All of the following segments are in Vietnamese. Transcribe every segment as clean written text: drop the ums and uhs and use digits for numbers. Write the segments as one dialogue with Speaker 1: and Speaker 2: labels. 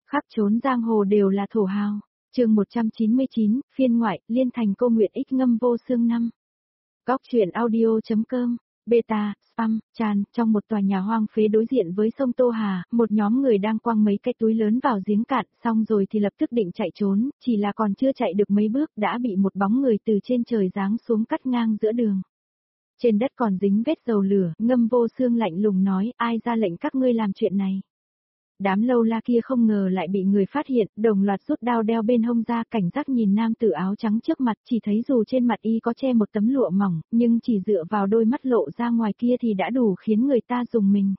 Speaker 1: Khắp trốn giang hồ đều là thổ hào. Chương 199, phiên ngoại, Liên Thành Cô Nguyệt Ích Ngâm Vô Xương 5. Góc truyện audio.com. Beta, spam, tràn, trong một tòa nhà hoang phế đối diện với sông Tô Hà, một nhóm người đang quăng mấy cái túi lớn vào giếng cạn, xong rồi thì lập tức định chạy trốn, chỉ là còn chưa chạy được mấy bước đã bị một bóng người từ trên trời giáng xuống cắt ngang giữa đường. Trên đất còn dính vết dầu lửa, Ngâm Vô Xương lạnh lùng nói, ai ra lệnh các ngươi làm chuyện này. Đám lâu la kia không ngờ lại bị người phát hiện, đồng loạt rút đao đeo bên hông ra, cảnh giác nhìn nam tử áo trắng trước mặt, chỉ thấy dù trên mặt y có che một tấm lụa mỏng, nhưng chỉ dựa vào đôi mắt lộ ra ngoài kia thì đã đủ khiến người ta rùng mình.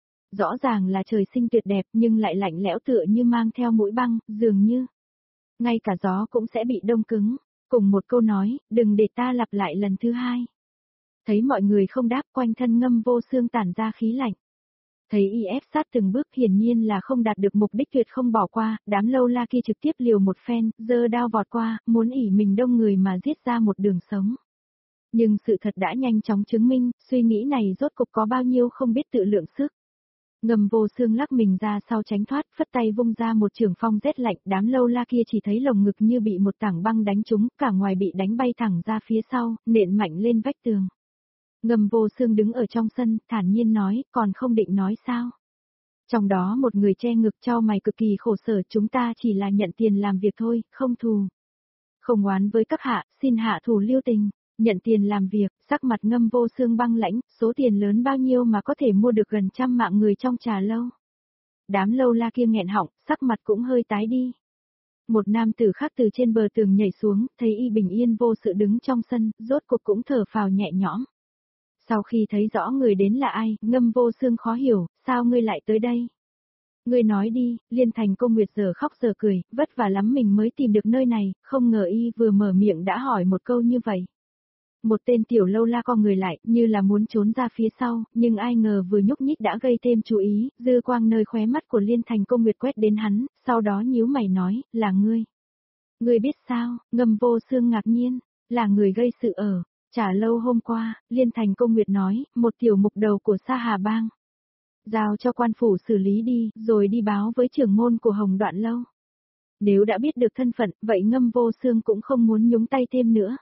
Speaker 1: Rõ ràng là trời sinh tuyệt đẹp nhưng lại lạnh lẽo tựa như mang theo mũi băng, dường như ngay cả gió cũng sẽ bị đông cứng. Cùng một câu nói, đừng để ta lặp lại lần thứ hai. Thấy mọi người không đáp, quanh thân Ngâm Vô Xương tản ra khí lạnh. Thấy y ép sát từng bước, hiển nhiên là không đạt được mục đích, tuyệt không bỏ qua, đám lâu la kia trực tiếp liều một phen, giơ đao vọt qua, muốn ỷ mình đông người mà giết ra một đường sống. Nhưng sự thật đã nhanh chóng chứng minh, suy nghĩ này rốt cục có bao nhiêu không biết tự lượng sức. Ngâm Vô Xương lắc mình ra sau tránh thoát, phất tay vung ra một trường phong rét lạnh, đám lâu la kia chỉ thấy lồng ngực như bị một tảng băng đánh trúng, cả ngoài bị đánh bay thẳng ra phía sau, nện mạnh lên vách tường. Ngâm Vô Xương đứng ở trong sân, thản nhiên nói, còn không định nói sao? Trong đó một người che ngực chau mày cực kỳ khổ sở, chúng ta chỉ là nhận tiền làm việc thôi, không thù. Không oán với các hạ, xin hạ thủ lưu tình, nhận tiền làm việc, sắc mặt Ngâm Vô Xương băng lãnh, số tiền lớn bao nhiêu mà có thể mua được gần 100 mạng người trong trà lâu. Đám lâu la kia nghẹn họng, sắc mặt cũng hơi tái đi. Một nam tử khác từ trên bờ tường nhảy xuống, thấy y bình yên vô sự đứng trong sân, rốt cuộc cũng thở phào nhẹ nhõm. Sau khi thấy rõ người đến là ai, Ngâm Vô Xương khó hiểu, sao ngươi lại tới đây? Ngươi nói đi, Liên Thành Cô Nguyệt giờ khóc giờ cười, vất vả lắm mình mới tìm được nơi này, không ngờ y vừa mở miệng đã hỏi một câu như vậy. Một tên tiểu lâu la co người lại, như là muốn trốn ra phía sau, nhưng ai ngờ vừa nhúc nhích đã gây thêm chú ý, dư quang nơi khóe mắt của Liên Thành Cô Nguyệt quét đến hắn, sau đó nhíu mày nói, là ngươi. Ngươi biết sao? Ngâm Vô Xương ngạc nhiên, là người gây sự ở Trà lâu hôm qua, Liên Thành Cô Nguyệt nói, một tiểu mục đầu của Sa Hà Bang. Giao cho quan phủ xử lý đi, rồi đi báo với trưởng môn của Hồng Đoạn Lâu. Nếu đã biết được thân phận, vậy Ngâm Vô Xương cũng không muốn nhúng tay thêm nữa.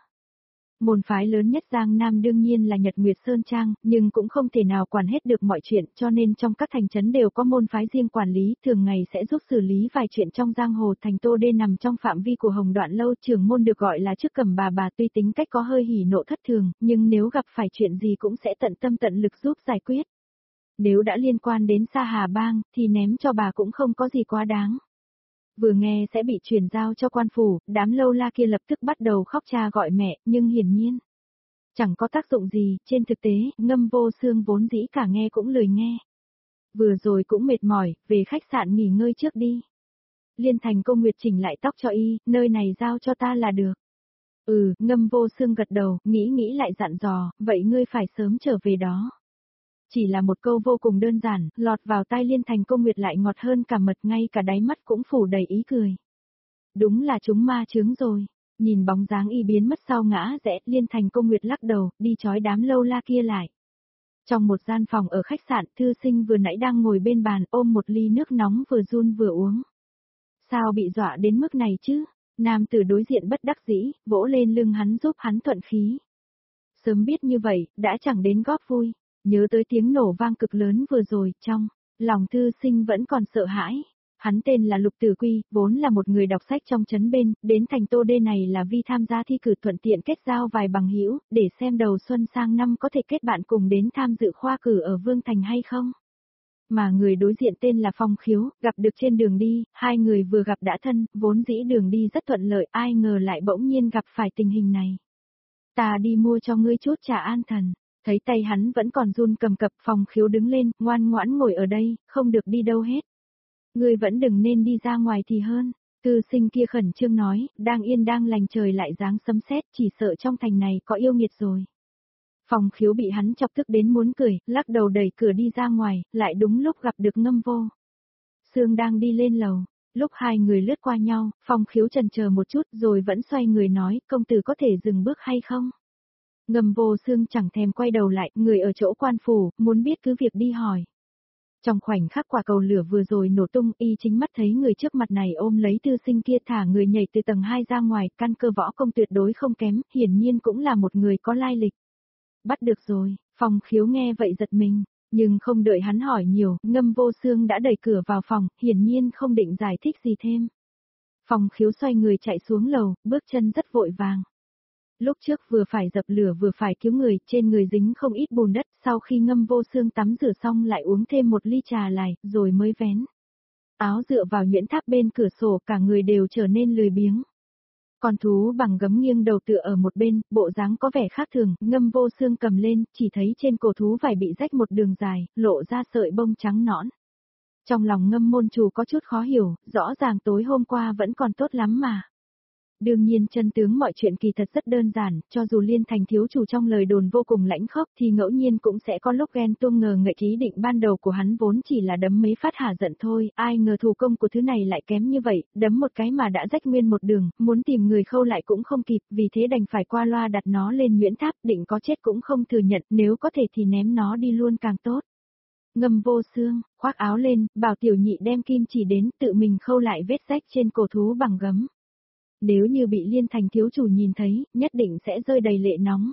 Speaker 1: Môn phái lớn nhất Giang Nam đương nhiên là Nhật Nguyệt Sơn Trang, nhưng cũng không thể nào quản hết được mọi chuyện, cho nên trong các thành trấn đều có môn phái riêng quản lý, thường ngày sẽ giúp xử lý vài chuyện trong giang hồ. Thành Tô Đê nằm trong phạm vi của Hồng Đoạn Lâu, trưởng môn được gọi là chức cầm bà tuy tính cách có hơi hỉ nộ thất thường, nhưng nếu gặp phải chuyện gì cũng sẽ tận tâm tận lực giúp giải quyết. Nếu đã liên quan đến Sa Hà Bang, thì ném cho bà cũng không có gì quá đáng. Vừa nghe sẽ bị chuyển giao cho quan phủ, đám lâu la kia lập tức bắt đầu khóc cha gọi mẹ, nhưng hiển nhiên chẳng có tác dụng gì, trên thực tế, Ngâm Vô Xương vốn dĩ cả nghe cũng lười nghe. Vừa rồi cũng mệt mỏi, về khách sạn nghỉ ngơi trước đi. Liên Thành Cô Nguyệt chỉnh lại tóc cho y, nơi này giao cho ta là được. Ngâm Vô Xương gật đầu, nghĩ lại dặn dò, vậy ngươi phải sớm trở về đó. Chỉ là một câu vô cùng đơn giản, lọt vào tai Liên Thành Cô Nguyệt lại ngọt hơn cả mật, ngay cả đáy mắt cũng phủ đầy ý cười. Đúng là chúng ma chướng rồi. Nhìn bóng dáng y biến mất sau ngã rẽ, Liên Thành Cô Nguyệt lắc đầu, đi trói đám lâu la kia lại. Trong một gian phòng ở khách sạn, thư sinh vừa nãy đang ngồi bên bàn ôm một ly nước nóng vừa run vừa uống. Sao bị dọa đến mức này chứ? Nam tử đối diện bất đắc dĩ, vỗ lên lưng hắn giúp hắn thuận khí. Sớm biết như vậy, đã chẳng đến góp vui. Nhớ tới tiếng nổ vang cực lớn vừa rồi, trong lòng thư sinh vẫn còn sợ hãi. Hắn tên là Lục Tử Quy, vốn là một người đọc sách trong trấn bên, đến thành Tô Đê này là vì tham gia thi cử thuận tiện kết giao vài bằng hữu, để xem đầu xuân sang năm có thể kết bạn cùng đến tham dự khoa cử ở Vương Thành hay không. Mà người đối diện tên là Phong Khiếu, gặp được trên đường đi, hai người vừa gặp đã thân, vốn dĩ đường đi rất thuận lợi, ai ngờ lại bỗng nhiên gặp phải tình hình này. Ta đi mua cho ngươi chút trà an thần. Thấy tay hắn vẫn còn run cầm cập, Phong Khiếu đứng lên, ngoan ngoãn ngồi ở đây, không được đi đâu hết. Ngươi vẫn đừng nên đi ra ngoài thì hơn. Thư sinh kia khẩn trương nói, đang yên đang lành trời lại giáng sấm sét, chỉ sợ trong thành này có yêu nghiệt rồi. Phong Khiếu bị hắn chọc tức đến muốn cười, lắc đầu đẩy cửa đi ra ngoài, lại đúng lúc gặp được Ngâm Vô Xương đang đi lên lầu. Lúc hai người lướt qua nhau, Phong Khiếu chần chờ một chút rồi vẫn xoay người nói, công tử có thể dừng bước hay không? Ngâm Vô Xương chẳng thèm quay đầu lại, người ở chỗ quan phủ, muốn biết cứ việc đi hỏi. Trong khoảnh khắc quả cầu lửa vừa rồi nổ tung, y chính mắt thấy người trước mặt này ôm lấy thư sinh kia thả người nhảy từ tầng 2 ra ngoài, căn cơ võ công tuyệt đối không kém, hiển nhiên cũng là một người có lai lịch. Bắt được rồi, Phong Khiếu nghe vậy giật mình, nhưng không đợi hắn hỏi nhiều, Ngâm Vô Xương đã đẩy cửa vào phòng, hiển nhiên không định giải thích gì thêm. Phong Khiếu xoay người chạy xuống lầu, bước chân rất vội vàng. Lúc trước vừa phải dập lửa vừa phải cứu người, trên người dính không ít bùn đất, sau khi Ngâm Vô Xương tắm rửa xong lại uống thêm một ly trà lại, rồi mới vén áo dựa vào nhuyễn tháp bên cửa sổ, cả người đều trở nên lười biếng. Con thú bằng gấm nghiêng đầu tựa ở một bên, bộ dáng có vẻ khác thường, Ngâm Vô Xương cầm lên, chỉ thấy trên cổ thú vải bị rách một đường dài, lộ ra sợi bông trắng nõn. Trong lòng Ngâm môn chủ có chút khó hiểu, rõ ràng tối hôm qua vẫn còn tốt lắm mà. Đương nhiên chân tướng mọi chuyện kỳ thật rất đơn giản, cho dù Liên Thành thiếu chủ trong lời đồn vô cùng lãnh khốc thì ngẫu nhiên cũng sẽ có lúc ghen tuông ngờ ngợi ý định ban đầu của hắn vốn chỉ là đấm mấy phát hả giận thôi, ai ngờ thủ công của thứ này lại kém như vậy, đấm một cái mà đã rách nguyên một đường, muốn tìm người khâu lại cũng không kịp, vì thế đành phải qua loa đặt nó lên nhuyễn tháp, định có chết cũng không thừa nhận, nếu có thể thì ném nó đi luôn càng tốt. Ngâm Vô Xương, khoác áo lên, bảo tiểu nhị đem kim chỉ đến tự mình khâu lại vết rách trên cổ thú bằng gấm. Nếu như bị Liên Thành thiếu chủ nhìn thấy, nhất định sẽ rơi đầy lệ nóng.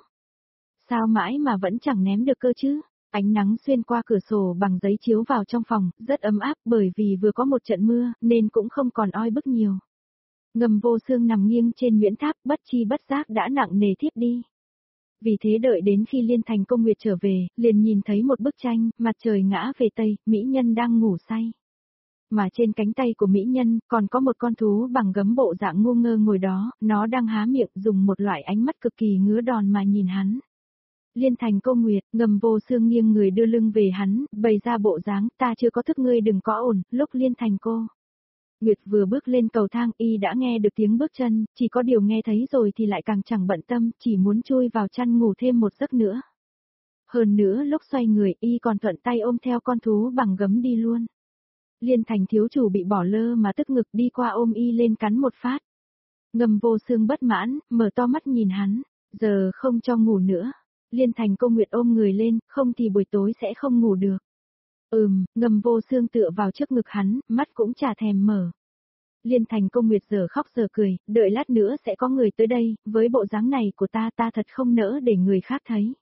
Speaker 1: Sao mãi mà vẫn chẳng ném được cơ chứ? Ánh nắng xuyên qua cửa sổ bằng giấy chiếu vào trong phòng, rất ấm áp bởi vì vừa có một trận mưa, nên cũng không còn oi bức nhiều. Ngâm Vô Xương nằm nghiêng trên nhuyễn tháp, bất chi bất giác đã nặng nề thiếp đi. Vì thế đợi đến khi Liên Thành Công Nguyệt trở về, liền nhìn thấy một bức tranh, mặt trời ngã về Tây, mỹ nhân đang ngủ say. Mà trên cánh tay của mỹ nhân, còn có một con thú bằng gấm bộ dạng ngu ngơ ngồi đó, nó đang há miệng dùng một loại ánh mắt cực kỳ ngứa đòn mà nhìn hắn. Liên Thành Công Nguyệt, Ngâm Vô Xương nghiêng người đưa lưng về hắn, bày ra bộ dáng, ta chưa có thức ngươi đừng có ổn, lúc Liên Thành cô. Nguyệt vừa bước lên cầu thang y đã nghe được tiếng bước chân, chỉ có điều nghe thấy rồi thì lại càng chẳng bận tâm, chỉ muốn chui vào chăn ngủ thêm một giấc nữa. Hơn nữa lúc xoay người y còn thuận tay ôm theo con thú bằng gấm đi luôn. Liên Thành thiếu chủ bị bỏ lơ mà tức ngực đi qua ôm y lên cắn một phát. Ngâm Vô Xương bất mãn, mở to mắt nhìn hắn, giờ không cho ngủ nữa. Liên Thành Công Nguyệt ôm người lên, không thì buổi tối sẽ không ngủ được. Ngâm Vô Xương tựa vào trước ngực hắn, mắt cũng chả thèm mở. Liên Thành Công Nguyệt giờ khóc giờ cười, đợi lát nữa sẽ có người tới đây, với bộ dáng này của ta thật không nỡ để người khác thấy.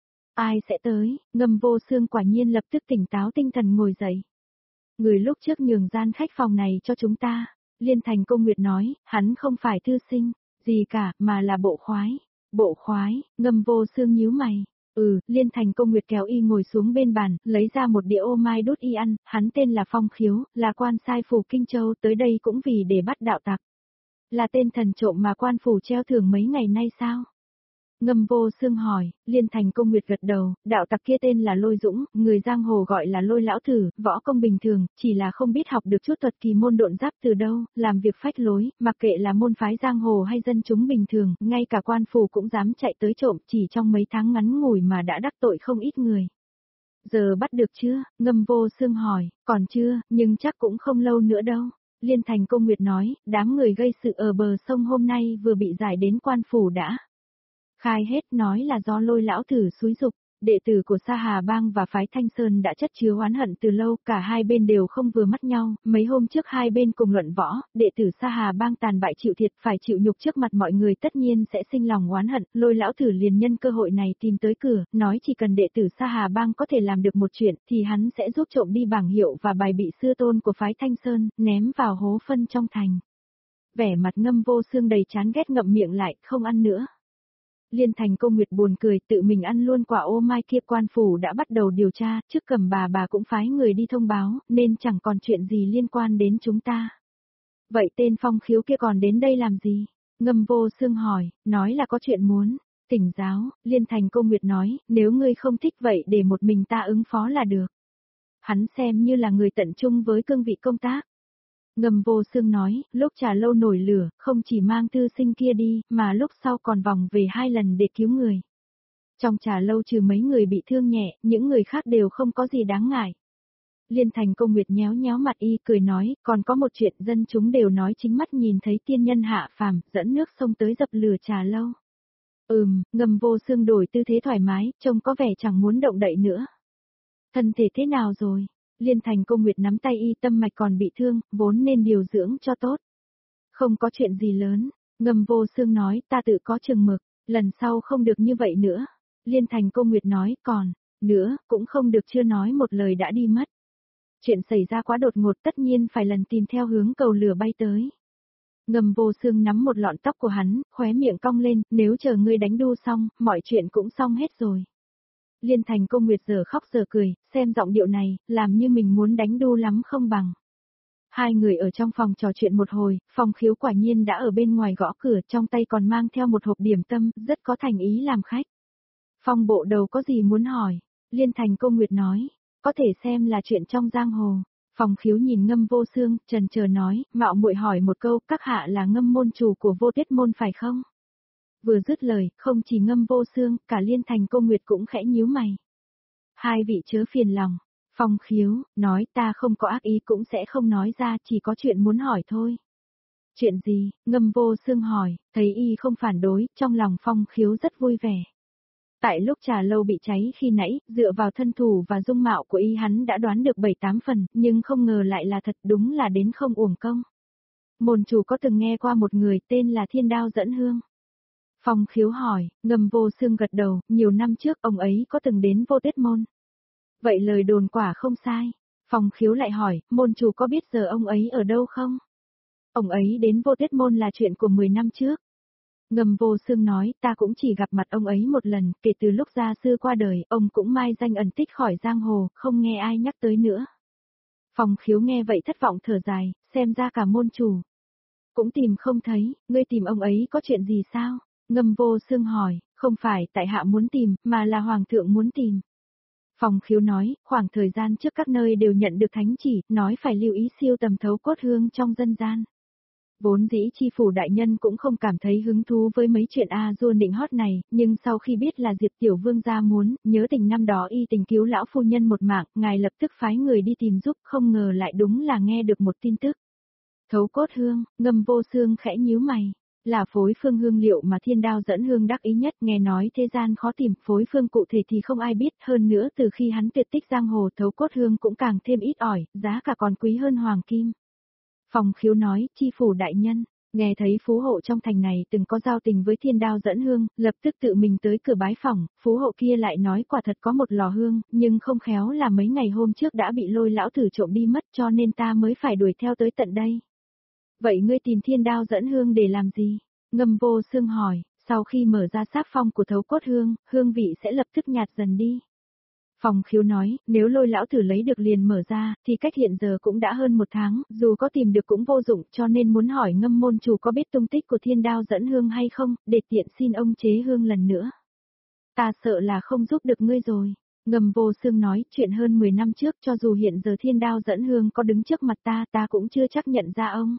Speaker 1: Ai sẽ tới? Ngâm Vô Xương quả nhiên lập tức tỉnh táo tinh thần ngồi dậy. Người lúc trước nhường gian khách phòng này cho chúng ta. Liên Thành Công Nguyệt nói, hắn không phải thư sinh, gì cả, mà là bộ khoái. Bộ khoái, Ngâm Vô Xương nhíu mày. Liên Thành Công Nguyệt kéo y ngồi xuống bên bàn, lấy ra một đĩa ô mai đút y ăn, hắn tên là Phong Khiếu, là quan sai phủ Kinh Châu, tới đây cũng vì để bắt đạo tặc. Là tên thần trộm mà quan phủ treo thưởng mấy ngày nay sao? Ngâm Vô Xương hỏi, Liên Thành Công Nguyệt gật đầu, đạo tặc kia tên là Lôi Dũng, người giang hồ gọi là Lôi lão thử, võ công bình thường, chỉ là không biết học được chút thuật kỳ môn độn giáp từ đâu, làm việc phách lối, mặc kệ là môn phái giang hồ hay dân chúng bình thường, ngay cả quan phủ cũng dám chạy tới trộm, chỉ trong mấy tháng ngắn ngủi mà đã đắc tội không ít người. Giờ bắt được chưa? Ngâm Vô Xương hỏi, còn chưa, nhưng chắc cũng không lâu nữa đâu. Liên Thành Công Nguyệt nói, đám người gây sự ở bờ sông hôm nay vừa bị giải đến quan phủ đã. Khai hết nói là do Lôi lão thử xúi dục, đệ tử của Sa Hà Bang và phái Thanh Sơn đã chất chứa oán hận từ lâu, cả hai bên đều không vừa mắt nhau, mấy hôm trước hai bên cùng luận võ, đệ tử Sa Hà Bang tàn bại chịu thiệt, phải chịu nhục trước mặt mọi người tất nhiên sẽ sinh lòng oán hận, Lôi lão thử liền nhân cơ hội này tìm tới cửa, nói chỉ cần đệ tử Sa Hà Bang có thể làm được một chuyện, thì hắn sẽ giúp trộm đi bảng hiệu và bài bị sư tôn của phái Thanh Sơn, ném vào hố phân trong thành. Vẻ mặt Ngâm Vô Xương đầy chán ghét ngậm miệng lại, không ăn nữa. Liên Thành Công Nguyệt buồn cười, tự mình ăn luôn quả ô mai kia, quan phủ đã bắt đầu điều tra, trước cầm bà cũng phái người đi thông báo, nên chẳng còn chuyện gì liên quan đến chúng ta. Vậy tên Phong Khiếu kia còn đến đây làm gì? Ngâm Vô Xương hỏi, nói là có chuyện muốn thỉnh giáo. Liên Thành Công Nguyệt nói, nếu ngươi không thích vậy để một mình ta ứng phó là được. Hắn xem như là người tận trung với cương vị công tác. Ngâm Vô Xương nói, lúc trà lâu nổi lửa, không chỉ mang thư sinh kia đi, mà lúc sau còn vòng về 2 lần để cứu người. Trong trà lâu trừ mấy người bị thương nhẹ, những người khác đều không có gì đáng ngại. Liên Thành Công Nguyệt nhéo nhéo mặt y cười nói, còn có một chuyện dân chúng đều nói chính mắt nhìn thấy tiên nhân hạ phàm, dẫn nước sông tới dập lửa trà lâu. Ngâm Vô Xương đổi tư thế thoải mái, trông có vẻ chẳng muốn động đậy nữa. Thân thể thế nào rồi? Liên Thành Cô Nguyệt nắm tay y, tâm mạch còn bị thương, vốn nên điều dưỡng cho tốt. Không có chuyện gì lớn, Ngâm Vô Xương nói, ta tự có chừng mực, lần sau không được như vậy nữa. Liên Thành Cô Nguyệt nói, còn, nữa, cũng không được, chưa nói một lời đã đi mất. Chuyện xảy ra quá đột ngột, tất nhiên phải lần tìm theo hướng cầu lửa bay tới. Ngâm Vô Xương nắm một lọn tóc của hắn, khóe miệng cong lên, nếu chờ ngươi đánh đu xong, mọi chuyện cũng xong hết rồi. Liên Thành Cô Nguyệt giờ khóc giờ cười, xem giọng điệu này, làm như mình muốn đánh đu lắm không bằng. Hai người ở trong phòng trò chuyện một hồi, Phong Khiếu quả nhiên đã ở bên ngoài gõ cửa, trong tay còn mang theo một hộp điểm tâm, rất có thành ý làm khách. Phong bộ đầu có gì muốn hỏi? Liên Thành Cô Nguyệt nói, có thể xem là chuyện trong giang hồ. Phong Khiếu nhìn Ngâm Vô Xương, trần chờ nói, mạo muội hỏi một câu, các hạ là Ngâm môn chủ của Vô Tuyết môn phải không? Vừa dứt lời, không chỉ Ngâm Vô Xương, cả Liên Thành Cô Nguyệt cũng khẽ nhíu mày. Hai vị chớ phiền lòng. Phong Khiếu, nói ta không có ác ý cũng sẽ không nói ra, chỉ có chuyện muốn hỏi thôi. Chuyện gì? Ngâm Vô Xương hỏi, thấy y không phản đối, trong lòng Phong Khiếu rất vui vẻ. Tại lúc trà lâu bị cháy khi nãy, dựa vào thân thủ và dung mạo của y hắn đã đoán được 7-8 phần, nhưng không ngờ lại là thật, đúng là đến không uổng công. Môn chủ có từng nghe qua một người tên là Thiên Đao Dẫn Hương. Phong Khiếu hỏi, Ngâm Vô Xương gật đầu, nhiều năm trước ông ấy có từng đến Vô Tuyết môn. Vậy lời đồn quả không sai. Phong Khiếu lại hỏi, môn chủ có biết giờ ông ấy ở đâu không? Ông ấy đến Vô Tuyết môn là chuyện của 10 năm trước. Ngâm Vô Xương nói, ta cũng chỉ gặp mặt ông ấy một lần, kể từ lúc gia sư qua đời, ông cũng mai danh ẩn tích khỏi giang hồ, không nghe ai nhắc tới nữa. Phong Khiếu nghe vậy thất vọng thở dài, xem ra cả môn chủ cũng tìm không thấy, ngươi tìm ông ấy có chuyện gì sao? Ngâm Vô Xương hỏi, không phải tại hạ muốn tìm, mà là hoàng thượng muốn tìm. Phong Khiếu nói, khoảng thời gian trước các nơi đều nhận được thánh chỉ, nói phải lưu ý siêu tầm thấu cốt hương trong dân gian. Vốn dĩ chi phủ đại nhân cũng không cảm thấy hứng thú với mấy chuyện A-dua nịnh hót này, nhưng sau khi biết là Diệp Tiểu Vương gia muốn, nhớ tình năm đó y tình cứu lão phu nhân một mạng, ngài lập tức phái người đi tìm giúp, không ngờ lại đúng là nghe được một tin tức. Thấu cốt hương, Ngâm Vô Xương khẽ nhíu mày. Là phối phương hương liệu mà Thiên Đao Dẫn Hương đắc ý nhất, nghe nói thế gian khó tìm, phối phương cụ thể thì không ai biết, hơn nữa từ khi hắn tuyệt tích giang hồ thấu cốt hương cũng càng thêm ít ỏi, giá cả còn quý hơn hoàng kim. Phong Khiếu nói, chi phủ đại nhân, nghe thấy phú hộ trong thành này từng có giao tình với Thiên Đao Dẫn Hương, lập tức tự mình tới cửa bái phỏng, phú hộ kia lại nói quả thật có một lò hương, nhưng không khéo là mấy ngày hôm trước đã bị Lôi lão tử trộm đi mất, cho nên ta mới phải đuổi theo tới tận đây. Vậy ngươi tìm Thiên Đao Dẫn Hương để làm gì? Ngâm Vô Xương hỏi, sau khi mở ra sáp phong của thấu cốt hương, hương vị sẽ lập tức nhạt dần đi. Phong Khiếu nói, nếu Lôi lão tử lấy được liền mở ra, thì cách hiện giờ cũng đã hơn 1 tháng, dù có tìm được cũng vô dụng, cho nên muốn hỏi Ngâm môn chủ có biết tung tích của Thiên Đao Dẫn Hương hay không, để tiện xin ông chế hương lần nữa. Ta sợ là không giúp được ngươi rồi. Ngâm Vô Xương nói, chuyện hơn 10 năm trước, cho dù hiện giờ Thiên Đao Dẫn Hương có đứng trước mặt ta cũng chưa chắc nhận ra ông.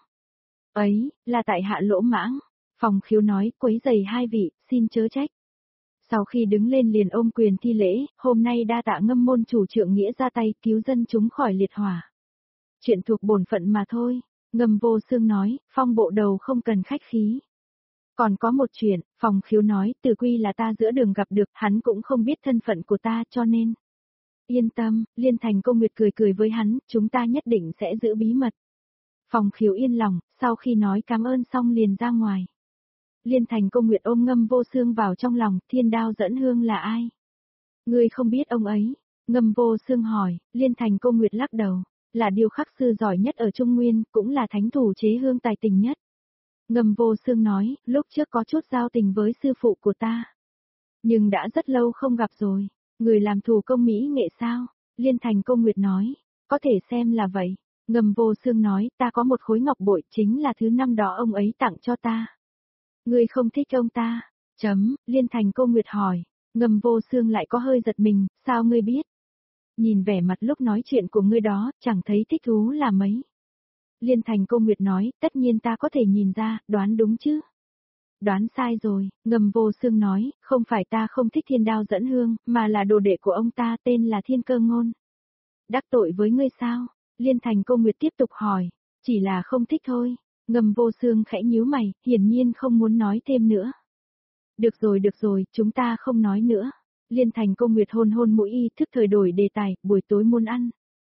Speaker 1: Ấy, là tại hạ lỗ mãng. Phong Khiếu nói, quấy rầy hai vị, xin chớ trách. Sau khi đứng lên liền ôm quyền thi lễ, hôm nay đa tạ Ngâm môn chủ trượng nghĩa ra tay cứu dân chúng khỏi liệt hỏa. Chuyện thuộc bổn phận mà thôi. Ngâm Vô Xương nói, Phong bộ đầu không cần khách khí. Còn có một chuyện, Phong Khiếu nói, Từ Quy là ta giữa đường gặp được, hắn cũng không biết thân phận của ta cho nên. Yên tâm, Liên Thành Cô Nguyệt cười cười với hắn, chúng ta nhất định sẽ giữ bí mật. Phong Khiếu yên lòng, sau khi nói cảm ơn xong liền ra ngoài. Liên Thành Cô Nguyệt ôm Ngâm Vô Xương vào trong lòng, Thiên Đao Dẫn Hương là ai? Ngươi không biết ông ấy. Ngâm Vô Xương hỏi, Liên Thành Cô Nguyệt lắc đầu, là điêu khắc sư giỏi nhất ở Trung Nguyên, cũng là thánh thủ chế hương tài tình nhất. Ngâm Vô Xương nói, lúc trước có chút giao tình với sư phụ của ta. Nhưng đã rất lâu không gặp rồi. Người làm thủ công mỹ nghệ sao? Liên Thành Cô Nguyệt nói, có thể xem là vậy. Ngâm Vô Xương nói, ta có một khối ngọc bội chính là thứ năm đó ông ấy tặng cho ta. Ngươi không thích ông ta? Liên Thành Cô Nguyệt hỏi. Ngâm Vô Xương lại có hơi giật mình, sao ngươi biết? Nhìn vẻ mặt lúc nói chuyện của ngươi đó, chẳng thấy thích thú là mấy. Liên Thành Cô Nguyệt nói, tất nhiên ta có thể nhìn ra, đoán đúng chứ? Đoán sai rồi, Ngâm Vô Xương nói, không phải ta không thích Thiên Đao Dẫn Hương, mà là đồ đệ của ông ta tên là Thiên Cơ Ngôn. Đắc tội với ngươi sao? Liên Thành Cô Nguyệt tiếp tục hỏi, chỉ là không thích thôi. Ngâm Vô Xương khẽ nhíu mày, hiển nhiên không muốn nói thêm nữa. Được rồi, chúng ta không nói nữa. Liên Thành Cô Nguyệt hôn hôn mũi y, thức thời đổi đề tài, buổi tối muốn ăn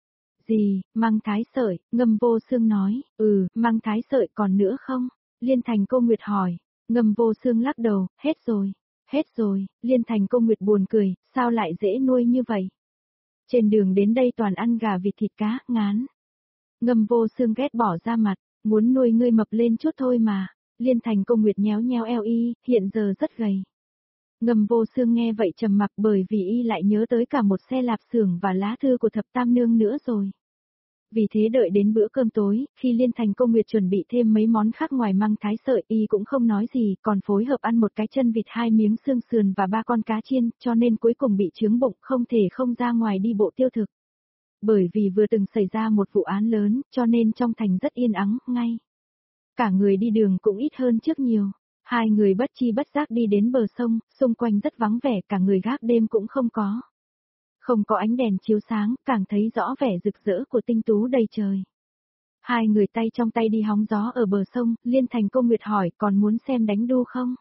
Speaker 1: Gì, măng thái sợi, Ngâm Vô Xương nói, măng thái sợi còn nữa không? Liên Thành Cô Nguyệt hỏi, Ngâm Vô Xương lắc đầu, hết rồi, Liên Thành Cô Nguyệt buồn cười, sao lại dễ nuôi như vậy? Trên đường đến đây toàn ăn gà vịt thịt cá, ngán. Ngâm Vô Xương ghét bỏ ra mặt, muốn nuôi ngươi mập lên chút thôi mà. Liên Thành Cô Nguyệt nhéo nhéo eo y, hiện giờ rất gầy. Ngâm Vô Xương nghe vậy trầm mặc bởi vì y lại nhớ tới cả một xe lạp xưởng và lá thư của thập tam nương nữa rồi. Vì thế đợi đến bữa cơm tối, khi Liên Thành Cô Nguyệt chuẩn bị thêm mấy món khác ngoài măng thái sợi, y cũng không nói gì, còn phối hợp ăn một cái chân vịt, 2 miếng xương sườn và 3 con cá chiên, cho nên cuối cùng bị chướng bụng, không thể không ra ngoài đi bộ tiêu thực. Bởi vì vừa từng xảy ra một vụ án lớn, cho nên trong thành rất yên ắng, ngay. Cả người đi đường cũng ít hơn trước nhiều. Hai người bất chi bất giác đi đến bờ sông, xung quanh rất vắng vẻ, cả người gác đêm cũng không có. Không có ánh đèn chiếu sáng, càng thấy rõ vẻ rực rỡ của tinh tú đầy trời. Hai người tay trong tay đi hóng gió ở bờ sông, Liên Thành Cô Nguyệt hỏi còn muốn xem đánh đu không?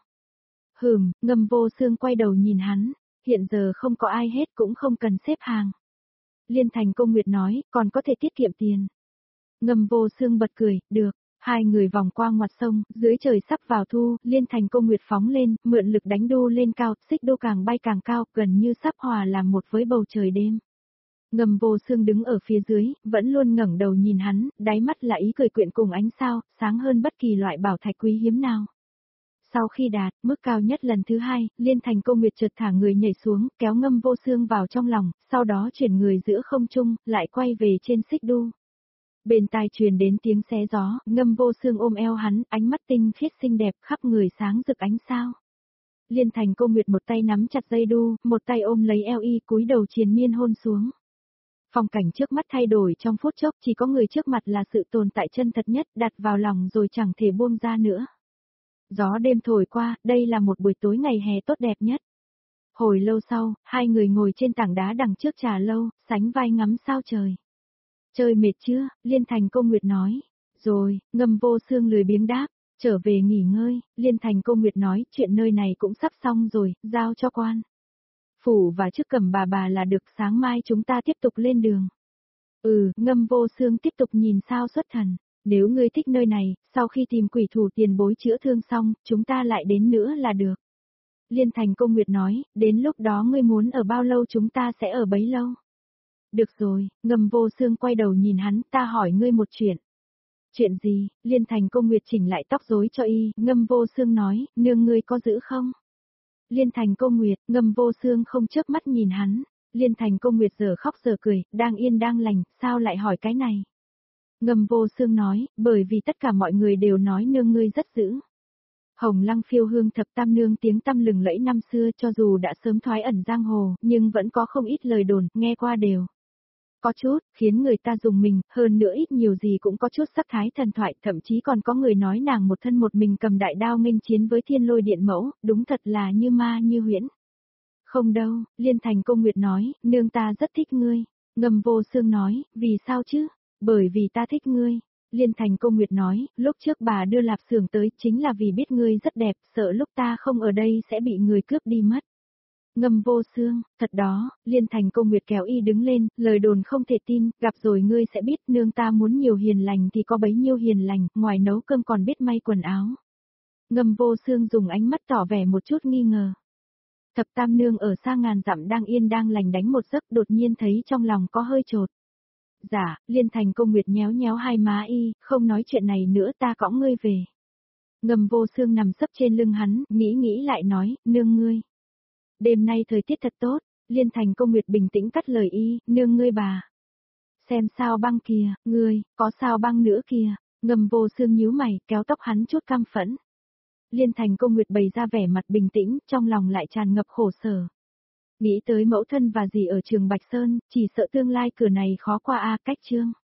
Speaker 1: Ngâm Vô Xương quay đầu nhìn hắn, hiện giờ không có ai hết cũng không cần xếp hàng. Liên Thành Cô Nguyệt nói, còn có thể tiết kiệm tiền. Ngâm Vô Xương bật cười, được. Hai người vòng qua ngoặt sông, dưới trời sắp vào thu, Liên Thành Cô Nguyệt phóng lên, mượn lực đánh đu lên cao, xích đu càng bay càng cao, gần như sắp hòa làm một với bầu trời đêm. Ngâm Vô Xương đứng ở phía dưới, vẫn luôn ngẩng đầu nhìn hắn, đáy mắt là ý cười quyện cùng ánh sao, sáng hơn bất kỳ loại bảo thạch quý hiếm nào. Sau khi đạt mức cao nhất lần thứ hai, Liên Thành Cô Nguyệt chợt thả người nhảy xuống, kéo Ngâm Vô Xương vào trong lòng, sau đó chuyển người giữa không trung, lại quay về trên xích đu. Bên tai truyền đến tiếng xé gió, Ngâm Vô Xương ôm eo hắn, ánh mắt tinh khiết xinh đẹp, khắp người sáng rực ánh sao. Liên Thành Cô Nguyệt một tay nắm chặt dây đu, một tay ôm lấy eo y, cúi đầu triền miên hôn xuống. Phong cảnh trước mắt thay đổi trong phút chốc, chỉ có người trước mặt là sự tồn tại chân thật nhất, đặt vào lòng rồi chẳng thể buông ra nữa. Gió đêm thổi qua, đây là một buổi tối ngày hè tốt đẹp nhất. Hồi lâu sau, hai người ngồi trên tảng đá đằng trước trà lâu, sánh vai ngắm sao trời. Chơi mệt chưa? Liên Thành Cô Nguyệt nói. Rồi, Ngâm Vô Xương lười biếng đáp. Trở về nghỉ ngơi, Liên Thành Cô Nguyệt nói, chuyện nơi này cũng sắp xong rồi, giao cho quan phủ và chức cầm bà là được, sáng mai chúng ta tiếp tục lên đường. Ngâm Vô Xương tiếp tục nhìn sao xuất thần. Nếu ngươi thích nơi này, sau khi tìm quỷ thủ tiền bối chữa thương xong, chúng ta lại đến nữa là được. Liên Thành Cô Nguyệt nói, đến lúc đó ngươi muốn ở bao lâu chúng ta sẽ ở bấy lâu. Được rồi, Ngâm Vô Xương quay đầu nhìn hắn, ta hỏi ngươi một chuyện. Chuyện gì? Liên Thành Cô Nguyệt chỉnh lại tóc rối cho y, Ngâm Vô Xương nói, nương ngươi có giữ không? Liên Thành Cô Nguyệt, Ngâm Vô Xương không chớp mắt nhìn hắn. Liên Thành Cô Nguyệt giờ khóc giờ cười, đang yên đang lành, sao lại hỏi cái này? Ngâm Vô Xương nói, bởi vì tất cả mọi người đều nói nương ngươi rất dữ. Hồng Lăng Phiêu Hương thập tam nương tiếng tăm lừng lẫy năm xưa, cho dù đã sớm thoái ẩn giang hồ, nhưng vẫn có không ít lời đồn, nghe qua đều có chút, khiến người ta dùng mình, hơn nữa ít nhiều gì cũng có chút sắc thái thần thoại, thậm chí còn có người nói nàng một thân một mình cầm đại đao nghênh chiến với thiên lôi điện mẫu, đúng thật là như ma như huyễn. Không đâu, Liên Thành Cô Nguyệt nói, nương ta rất thích ngươi. Ngâm Vô Xương nói, vì sao chứ? Bởi vì ta thích ngươi. Liên Thành Cô Nguyệt nói, lúc trước bà đưa lạp xưởng tới chính là vì biết ngươi rất đẹp, sợ lúc ta không ở đây sẽ bị người cướp đi mất. Ngâm Vô Xương, thật đó, Liên Thành Cô Nguyệt kéo y đứng lên, lời đồn không thể tin, gặp rồi ngươi sẽ biết, nương ta muốn nhiều hiền lành thì có bấy nhiêu hiền lành, ngoài nấu cơm còn biết may quần áo. Ngâm Vô Xương dùng ánh mắt tỏ vẻ một chút nghi ngờ. Thập tam nương ở xa ngàn dặm đang yên đang lành đánh một giấc, đột nhiên thấy trong lòng có hơi chột. Dạ, Liên Thành Cô Nguyệt nhéo nhéo hai má y, không nói chuyện này nữa, ta cõng ngươi về. Ngâm Vô Xương nằm sấp trên lưng hắn, nghĩ lại nói, nương ngươi. Đêm nay thời tiết thật tốt, Liên Thành Cô Nguyệt bình tĩnh cắt lời y, nương ngươi bà. Xem sao băng kìa, ngươi, có sao băng nữa kìa. Ngâm Vô Xương nhíu mày, kéo tóc hắn chút căm phẫn. Liên Thành Cô Nguyệt bày ra vẻ mặt bình tĩnh, trong lòng lại tràn ngập khổ sở. Nghĩ tới mẫu thân và dì ở trường Bạch Sơn, chỉ sợ tương lai cửa này khó qua cách chương.